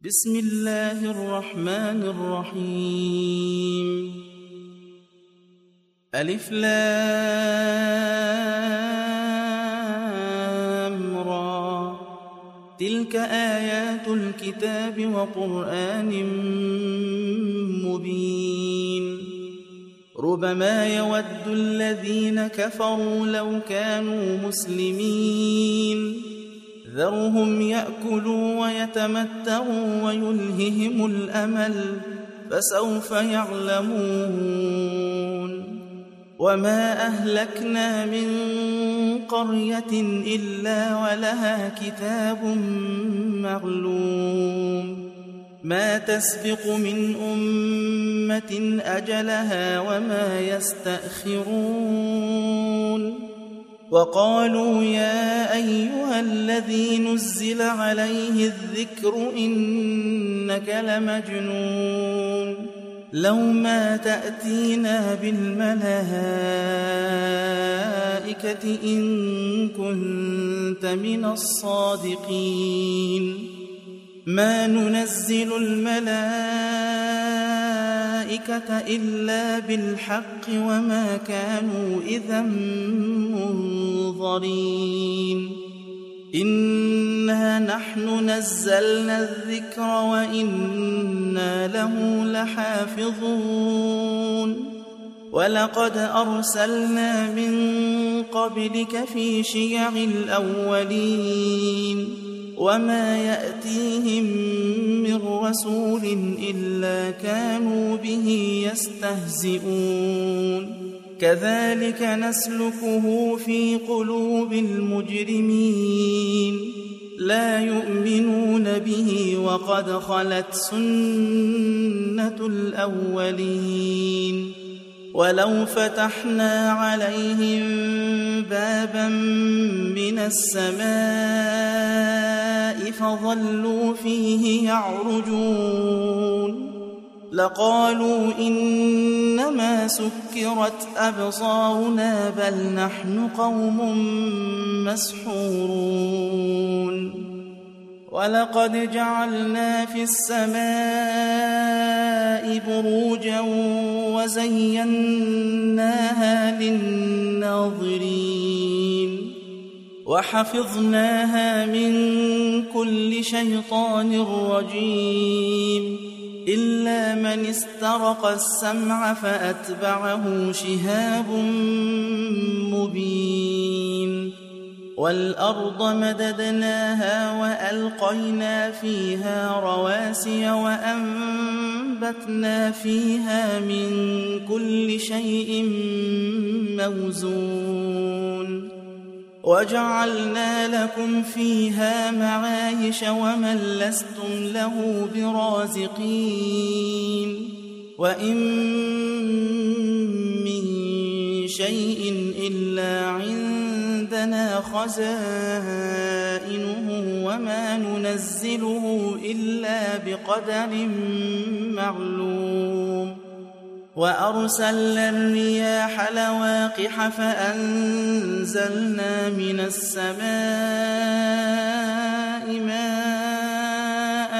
بسم الله الرحمن الرحيم. ألف لام را، تلك آيات الكتاب وقرآن مبين. ربما يود الذين كفروا لو كانوا مسلمين، ذرهم يأكلوا ويتمتعوا ويلههم الأمل، فسوف يعلمون. وما أهلكنا من قرية إلا ولها كتاب معلوم، ما تسبق من أمة أجلها وما يستأخرون. وقالوا يا أيها الذي نزل عليه الذكر إنك لمجنون، لو ما تأتينا بالملائكة إن كنت من الصادقين. ما ننزل الملائكة إلا بالحق وما كانوا إذا منظرين. إنا نحن نزلنا الذكر وإنا له لحافظون. ولقد أرسلنا من قبلك في شيع الأولين، وما يأتيهم من رسول إلا كانوا به يستهزئون. كذلك نسلكه في قلوب المجرمين، لا يؤمنون به وقد خلت سنة الأولين. ولو فتحنا عليهم بابا من السماء فظلوا فيه يعرجون لقالوا إنما سكرت أبصارنا بل نحن قوم مسحورون. ولقد جعلنا في السماء بروجا وزيناها للناظرين، وحفظناها من كل شيطان رجيم، إلا من استرق السمع فأتبعه شهاب مبين. والأرض مددناها وألقينا فيها رواسي وأنبتنا فيها من كل شيء موزون، وجعلنا لكم فيها معايش ومن لستم له برازقين. وإن من شيء إلا عندنا خزائنه وما ننزله إلا بقدر معلوم. وأرسلنا الرياح لواقح فأنزلنا من السماء ماء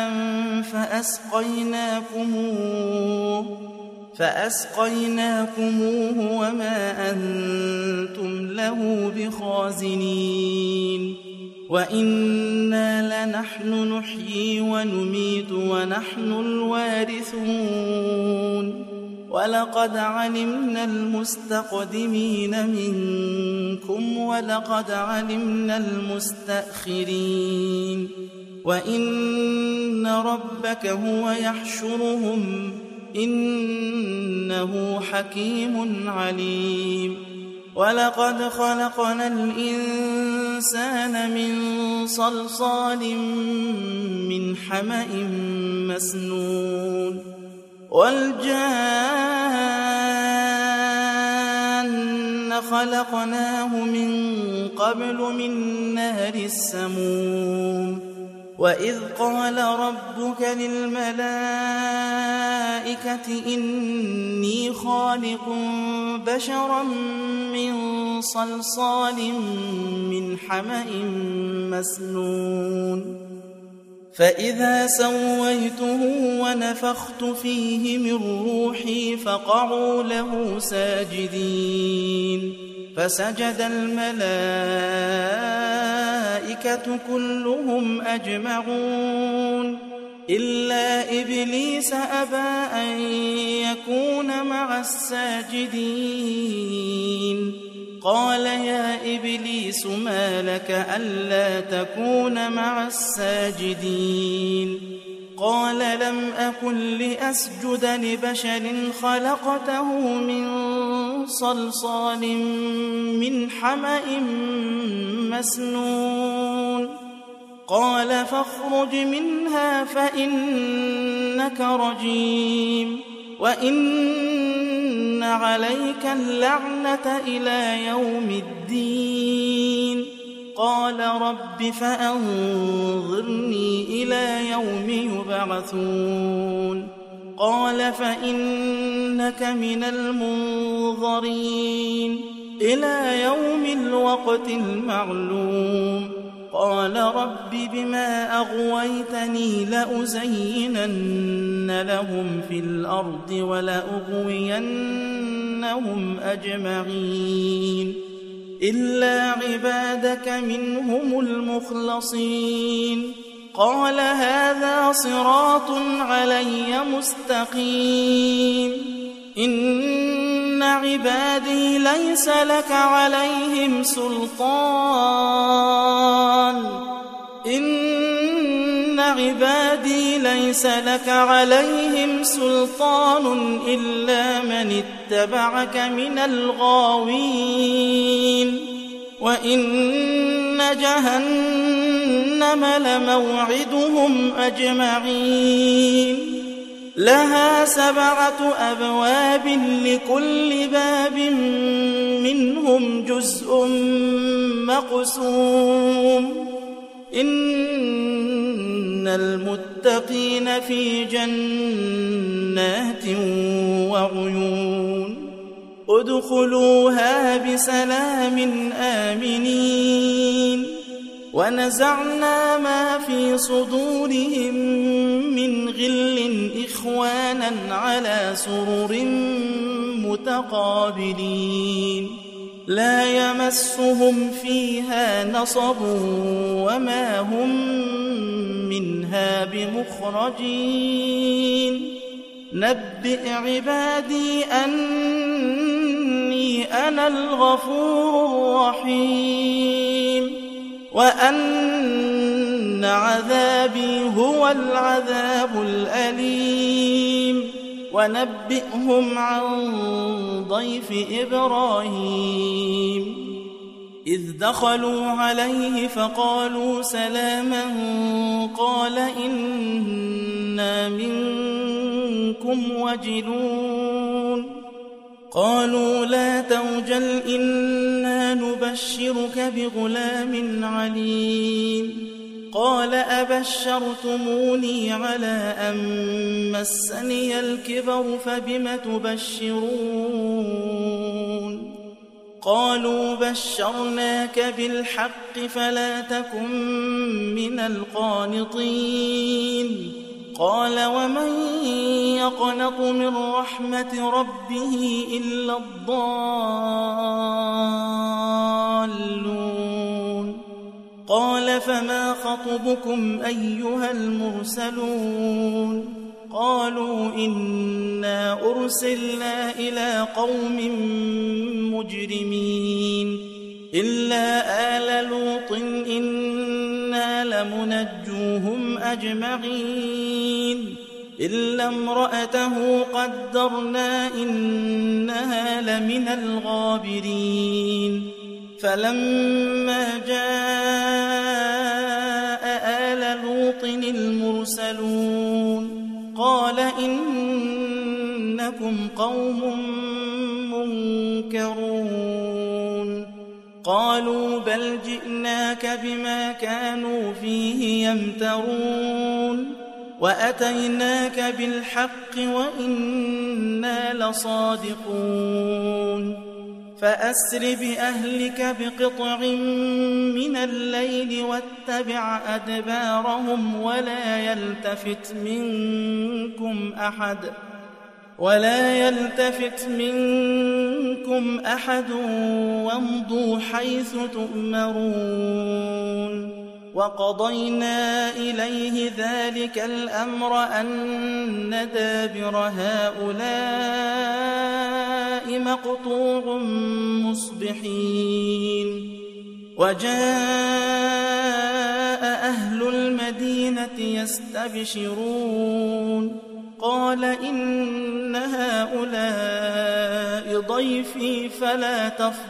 فأسقيناكموه وما أنتم له بخازنين. وإنا لنحن نحيي ونميت ونحن الوارثون. ولقد علمنا المستقدمين منكم ولقد علمنا المستأخرين. وإن ربك هو يحشرهم إنه حكيم عليم. ولقد خلقنا الإنسان من صلصال من حمأ مسنون، والجان خلقناه من قبل من نار السموم. وإذ قال ربك للملائكة إني خالق بشرا من صلصال من حمأ مسنون فإذا سويته ونفخت فيه من روحي فقعوا له ساجدين فسجد الملائكة كلهم أجمعون إلا إبليس أبى أن يكون مع الساجدين قال يا إبليس ما لك ألا تكون مع الساجدين قال لم أكن لأسجد لبشر خلقته من صلصال من حمأ مسنون قال فاخرج منها فإنك رجيم وإن عليك اللعنة إلى يوم الدين قال رب فأنظرني إلى يوم يبعثون قال فإنك من المنظرين إلى يوم الوقت المعلوم قال رب بما أغويتني لأزينن لهم في الأرض ولأغوينهم أجمعين إلا عبادك منهم المخلصين قال هذا صراط علي مستقيم إن عبادي ليس لك عليهم سلطان إلا من اتبعك من الغاوين وإن جهنم لموعدهم أجمعين لها 7 أبواب لكل باب منهم جزء مقسوم إن المتقين في جنات وعيون ادخلوها بسلام آمنين ونزعنا ما في صدورهم من غل إخوانا على سرر متقابلين لا يمسهم فيها نصب وما هم منها بمخرجين نبئ عبادي أني أنا الغفور الرحيم وأن عذابي هو العذاب الأليم ونبئهم عن ضيف إبراهيم إذ دخلوا عليه فقالوا سلاما قال إنا منكم وجلون قالوا لا توجل إنا نبشرك بغلام عليم قال أبشرتموني على أن مسني الكبر فبم تبشرون قالوا بشرناك بالحق فلا تكن من القانطين قال ومن يقنط من رحمة ربه إلا الضالون قال فما خطبكم أيها المرسلون قالوا إنا أرسلنا إلى قوم مجرمين إلا آل لوط إنا لمنجوهم أجمعين إلا امرأته قدرنا إنها لمن الغابرين فلما جاء آل لوط المرسلون قال إنكم قوم منكرون قالوا بل جئناك بما كانوا فيه يمترون وأتيناك بالحق وإنا لصادقون فأسر بأهلك بقطع من الليل واتبع أدبارهم ولا يلتفت منكم أحد وامضوا حيث تؤمرون وقضينا إليه ذلك الأمر أن دابر هؤلاء مقطوع مصبحين وجاء أهل المدينة يستبشرون قال إن هؤلاء ضيفي فلا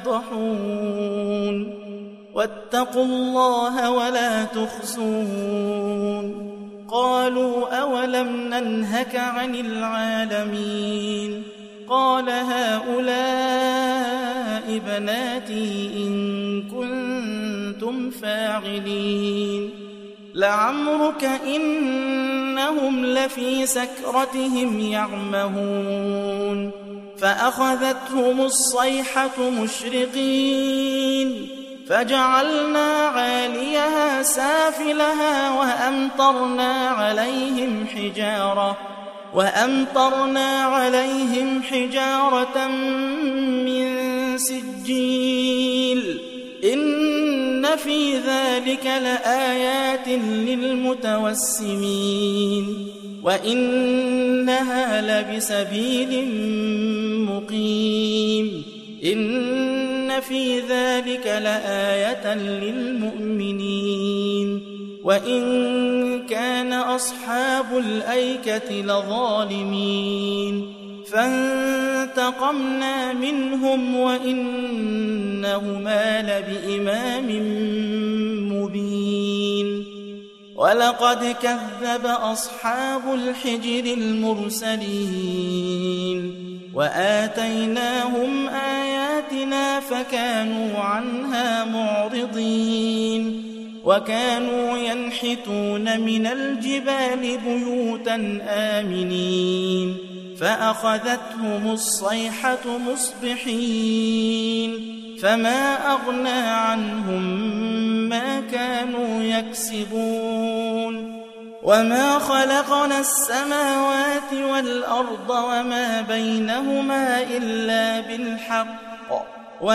تفضحون واتقوا الله ولا تخزون قالوا أولم ننهك عن العالمين قال هؤلاء بناتي إن كنتم فاعلين لعمرك إنهم لفي سكرتهم يعمهون فأخذتهم الصيحة مشرقين فجعلنا عاليها سافلها وأمطرنا عليهم حجارة من سجيل إن في ذلك لآيات للمتوسمين وإنها لبسبيل مقيم إن في ذلك لآية للمؤمنين وإن كان أصحاب الأيكة لظالمين فانتقمنا منهم وإنهما لبإمام مبين ولقد كذب أصحاب الحجر المرسلين وآتيناهم آياتنا فكانوا عنها معرضين وكانوا ينحتون من الجبال بيوتا آمنين فأخذتهم الصيحة مصبحين فما أغنى عنهم ما كانوا يكسبون وما خلقنا السماوات والأرض وما بينهما إلا بالحق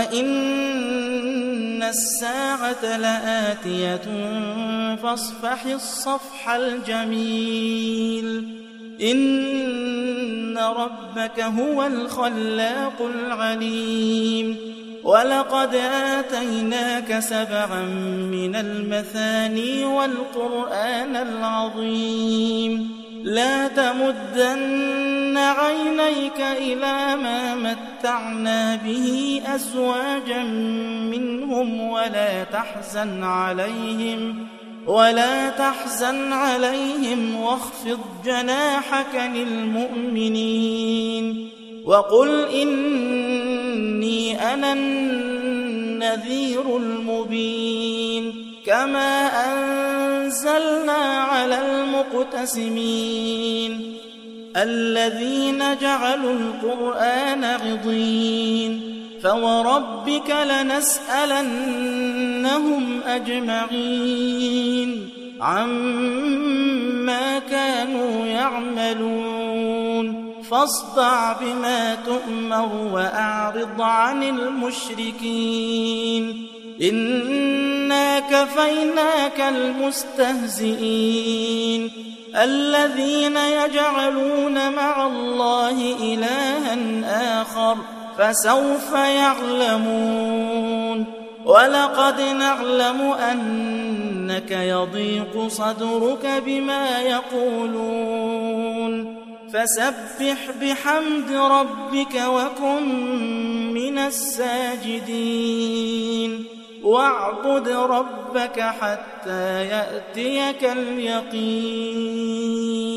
وإن الساعة لآتية فاصفح الصفح الجميل إن ربك هو الخلاق العليم ولقد آتيناك 7 من المثاني والقرآن العظيم لا تمدن عينيك إلى ما متعنا به أزواجا منهم ولا تحزن عليهم واخفض جناحك للمؤمنين وقل إني أنا النذير المبين كما أنزلنا على المقتسمين الذين جعلوا القرآن عضين فوربك لنسألنهم أجمعين عما كانوا يعملون فاصدع بما تؤمر وأعرض عن المشركين إنا كفيناك المستهزئين الذين يجعلون مع الله إلها آخر فسوف يعلمون ولقد نعلم أنك يضيق صدرك بما يقولون فسبح بحمد ربك وكن من الساجدين واعبد ربك حتى يأتيك اليقين